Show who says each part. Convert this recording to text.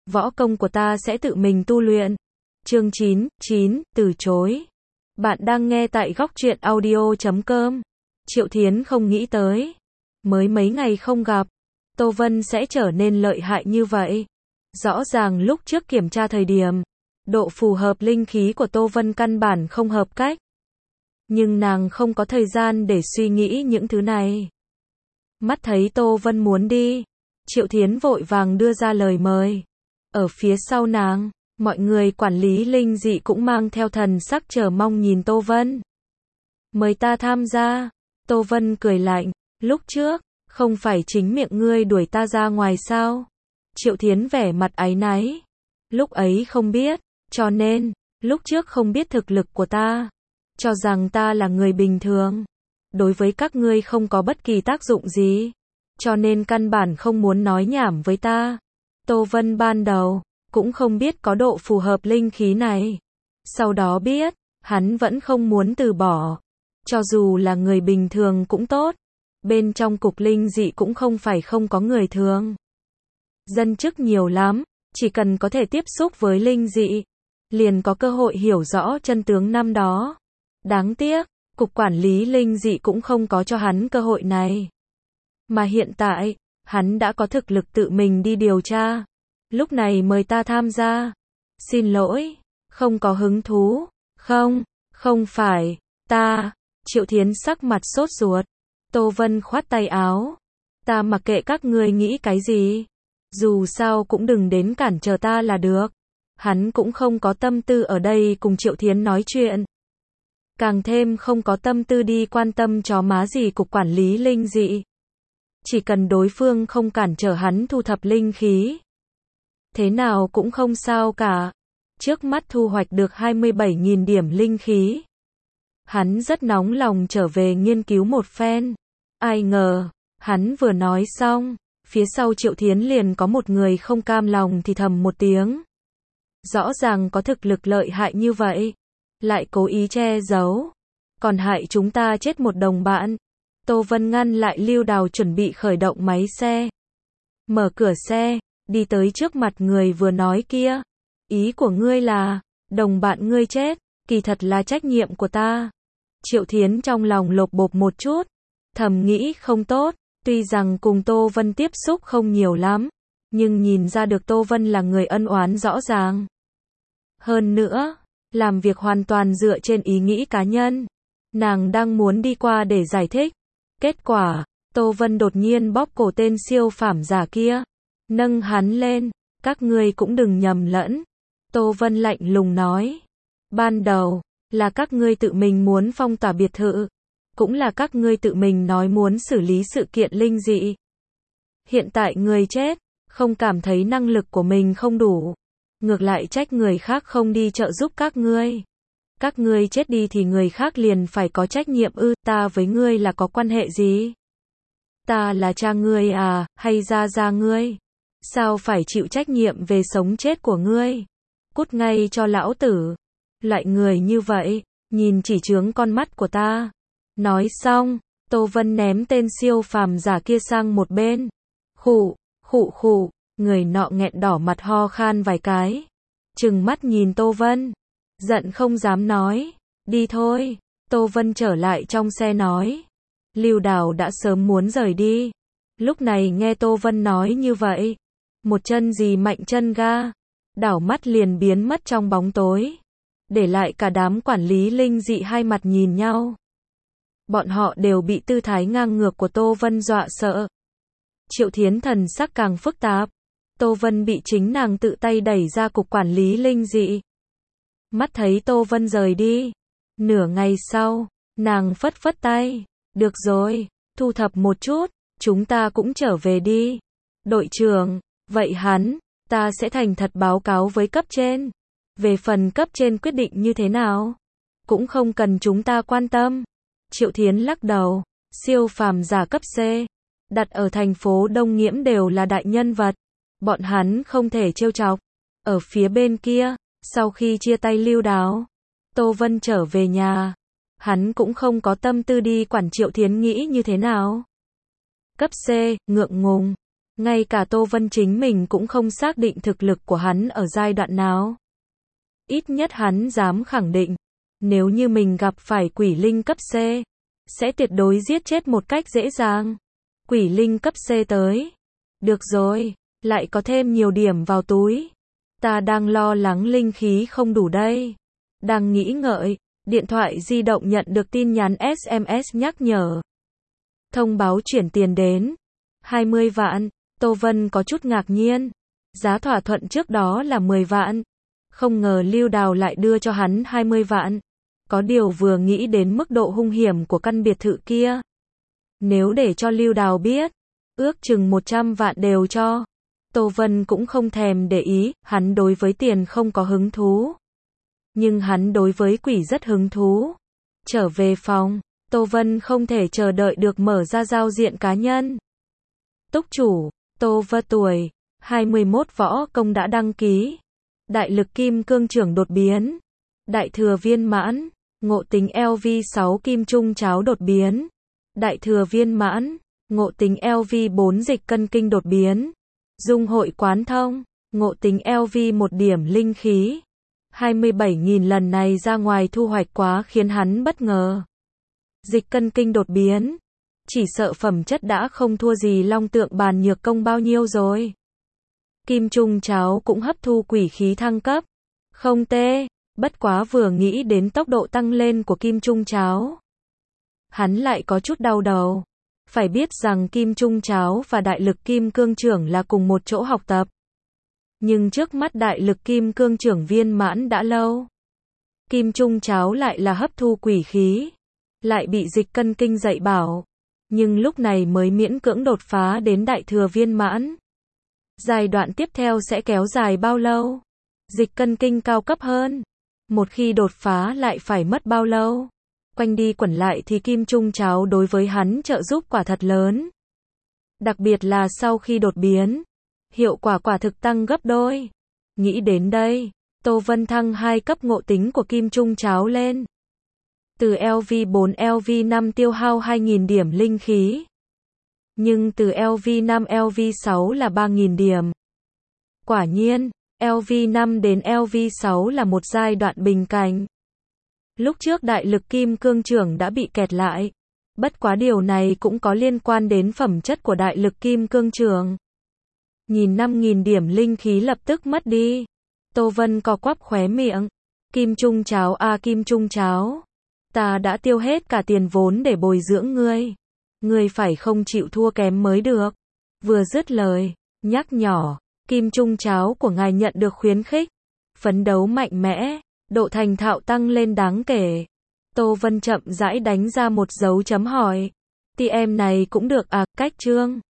Speaker 1: võ công của ta sẽ tự mình tu luyện. Chương 9, từ chối. Bạn đang nghe tại góc truyện audio.com. Triệu Thiến không nghĩ tới, mới mấy ngày không gặp, Tô Vân sẽ trở nên lợi hại như vậy. Rõ ràng lúc trước kiểm tra thời điểm, độ phù hợp linh khí của Tô Vân căn bản không hợp cách. Nhưng nàng không có thời gian để suy nghĩ những thứ này. Mắt thấy Tô Vân muốn đi, Triệu Thiến vội vàng đưa ra lời mời. Ở phía sau nàng, mọi người quản lý linh dị cũng mang theo thần sắc chờ mong nhìn Tô Vân. Mời ta tham gia. Tô Vân cười lạnh, lúc trước, không phải chính miệng ngươi đuổi ta ra ngoài sao? Triệu Thiến vẻ mặt áy náy. Lúc ấy không biết, cho nên, lúc trước không biết thực lực của ta. Cho rằng ta là người bình thường. Đối với các ngươi không có bất kỳ tác dụng gì. Cho nên căn bản không muốn nói nhảm với ta. Tô Vân ban đầu, cũng không biết có độ phù hợp linh khí này. Sau đó biết, hắn vẫn không muốn từ bỏ. Cho dù là người bình thường cũng tốt. Bên trong cục linh dị cũng không phải không có người thường. Dân chức nhiều lắm, chỉ cần có thể tiếp xúc với linh dị, liền có cơ hội hiểu rõ chân tướng năm đó. Đáng tiếc, cục quản lý linh dị cũng không có cho hắn cơ hội này. Mà hiện tại, hắn đã có thực lực tự mình đi điều tra. Lúc này mời ta tham gia. Xin lỗi, không có hứng thú. Không phải, ta. Triệu Thiến sắc mặt sốt ruột. Tô Vân khoát tay áo. Ta mặc kệ các ngươi nghĩ cái gì. Dù sao cũng đừng đến cản trở ta là được. Hắn cũng không có tâm tư ở đây cùng Triệu Thiến nói chuyện. Càng thêm không có tâm tư đi quan tâm chó má gì cục quản lý linh dị. Chỉ cần đối phương không cản trở hắn thu thập linh khí. Thế nào cũng không sao cả. Trước mắt thu hoạch được 27.000 điểm linh khí. Hắn rất nóng lòng trở về nghiên cứu một phen. Ai ngờ, hắn vừa nói xong, phía sau Triệu Thiến liền có một người không cam lòng thì thầm một tiếng. Rõ ràng có thực lực lợi hại như vậy, lại cố ý che giấu, còn hại chúng ta chết một đồng bạn. Tô Vân ngăn lại Lưu Đào chuẩn bị khởi động máy xe. Mở cửa xe, đi tới trước mặt người vừa nói kia. Ý của ngươi là, đồng bạn ngươi chết, kỳ thật là trách nhiệm của ta. Triệu Thiến trong lòng lột bột một chút, thầm nghĩ không tốt, tuy rằng cùng Tô Vân tiếp xúc không nhiều lắm, nhưng nhìn ra được Tô Vân là người ân oán rõ ràng. Hơn nữa, làm việc hoàn toàn dựa trên ý nghĩ cá nhân. Nàng đang muốn đi qua để giải thích. Kết quả, Tô Vân đột nhiên bóp cổ tên siêu phàm giả kia, nâng hắn lên, các ngươi cũng đừng nhầm lẫn. Tô Vân lạnh lùng nói, ban đầu, là các ngươi tự mình muốn phong tỏa biệt thự, cũng là các ngươi tự mình nói muốn xử lý sự kiện linh dị. Hiện tại người chết, không cảm thấy năng lực của mình không đủ, ngược lại trách người khác không đi trợ giúp các ngươi. Các ngươi chết đi thì người khác liền phải có trách nhiệm ư? Ta với ngươi là có quan hệ gì? Ta là cha ngươi à, hay gia ngươi? Sao phải chịu trách nhiệm về sống chết của ngươi? Cút ngay cho lão tử. Loại người như vậy, nhìn chỉ chướng con mắt của ta. Nói xong, Tô Vân ném tên siêu phàm giả kia sang một bên. Khụ, người nọ nghẹn đỏ mặt ho khan vài cái. Trừng mắt nhìn Tô Vân. Giận không dám nói. Đi thôi. Tô Vân trở lại trong xe nói. Lưu Đào đã sớm muốn rời đi. Lúc này nghe Tô Vân nói như vậy. Một chân gì mạnh chân ga. Đảo mắt liền biến mất trong bóng tối. Để lại cả đám quản lý linh dị hai mặt nhìn nhau. Bọn họ đều bị tư thái ngang ngược của Tô Vân dọa sợ. Triệu Thiến thần sắc càng phức tạp. Tô Vân bị chính nàng tự tay đẩy ra cục quản lý linh dị. Mắt thấy Tô Vân rời đi. Nửa ngày sau, nàng phất phất tay. Được rồi, thu thập một chút, chúng ta cũng trở về đi. Đội trưởng, vậy ta sẽ thành thật báo cáo với cấp trên. Về phần cấp trên quyết định như thế nào, cũng không cần chúng ta quan tâm. Triệu Thiến lắc đầu, siêu phàm giả cấp C, đặt ở thành phố Đông Nghiễm đều là đại nhân vật. Bọn hắn không thể trêu chọc. Ở phía bên kia, sau khi chia tay Lưu Đào, Tô Vân trở về nhà. Hắn cũng không có tâm tư đi quản Triệu Thiến nghĩ như thế nào. Cấp C, ngượng ngùng. Ngay cả Tô Vân chính mình cũng không xác định thực lực của hắn ở giai đoạn nào. Ít nhất hắn dám khẳng định, nếu như mình gặp phải quỷ linh cấp C, sẽ tuyệt đối giết chết một cách dễ dàng. Quỷ linh cấp C tới. Được rồi, lại có thêm nhiều điểm vào túi. Ta đang lo lắng linh khí không đủ đây. Đang nghĩ ngợi, điện thoại di động nhận được tin nhắn SMS nhắc nhở. Thông báo chuyển tiền đến 20 vạn. Tô Vân có chút ngạc nhiên. Giá thỏa thuận trước đó là 10 vạn. Không ngờ Lưu Đào lại đưa cho hắn 20 vạn. Có điều vừa nghĩ đến mức độ hung hiểm của căn biệt thự kia. Nếu để cho Lưu Đào biết, ước chừng 100 vạn đều cho. Tô Vân cũng không thèm để ý, hắn đối với tiền không có hứng thú. Nhưng hắn đối với quỷ rất hứng thú. Trở về phòng, Tô Vân không thể chờ đợi được mở ra giao diện cá nhân. Túc chủ, Tô Vân tuổi, 21 võ công đã đăng ký. Đại lực kim cương trưởng đột biến. Đại thừa viên mãn, ngộ tính LV6 kim trung cháo đột biến. Đại thừa viên mãn, ngộ tính LV4 dịch cân kinh đột biến. Dung hội quán thông, ngộ tính LV 1 điểm linh khí. 27.000 lần này ra ngoài thu hoạch quá khiến hắn bất ngờ. Dịch cân kinh đột biến. Chỉ sợ phẩm chất đã không thua gì long tượng bàn nhược công bao nhiêu rồi. Kim trung cháo cũng hấp thu quỷ khí thăng cấp. Không tệ, bất quá vừa nghĩ đến tốc độ tăng lên của kim trung cháo. Hắn lại có chút đau đầu. Phải biết rằng kim trung cháo và đại lực kim cương trưởng là cùng một chỗ học tập. Nhưng trước mắt đại lực kim cương trưởng viên mãn đã lâu. Kim trung cháo lại là hấp thu quỷ khí. Lại bị dịch cân kinh dạy bảo. Nhưng lúc này mới miễn cưỡng đột phá đến đại thừa viên mãn. Giai đoạn tiếp theo sẽ kéo dài bao lâu? Dịch cân kinh cao cấp hơn. Một khi đột phá lại phải mất bao lâu? Quanh đi quẩn lại thì kim trung cháo đối với hắn trợ giúp quả thật lớn. Đặc biệt là sau khi đột biến. Hiệu quả quả thực tăng gấp đôi. Nghĩ đến đây, Tô Vân thăng 2 cấp ngộ tính của kim trung cháo lên. Từ LV4 LV5 tiêu hao 2.000 điểm linh khí. Nhưng từ LV5 LV6 là 3.000 điểm. Quả nhiên, LV5 đến LV6 là một giai đoạn bình cảnh. Lúc trước đại lực kim cương trưởng đã bị kẹt lại. Bất quá điều này cũng có liên quan đến phẩm chất của đại lực kim cương trưởng. Nhìn 5.000 điểm linh khí lập tức mất đi. Tô Vân co quắp khóe miệng. Kim trung cháo à, kim trung cháo. Ta đã tiêu hết cả tiền vốn để bồi dưỡng ngươi. Ngươi phải không chịu thua kém mới được. Vừa dứt lời, nhắc nhỏ, kim trung cháo của ngài nhận được khuyến khích. Phấn đấu mạnh mẽ, độ thành thạo tăng lên đáng kể. Tô Vân chậm rãi đánh ra một dấu chấm hỏi. TM này cũng được à, cách chương.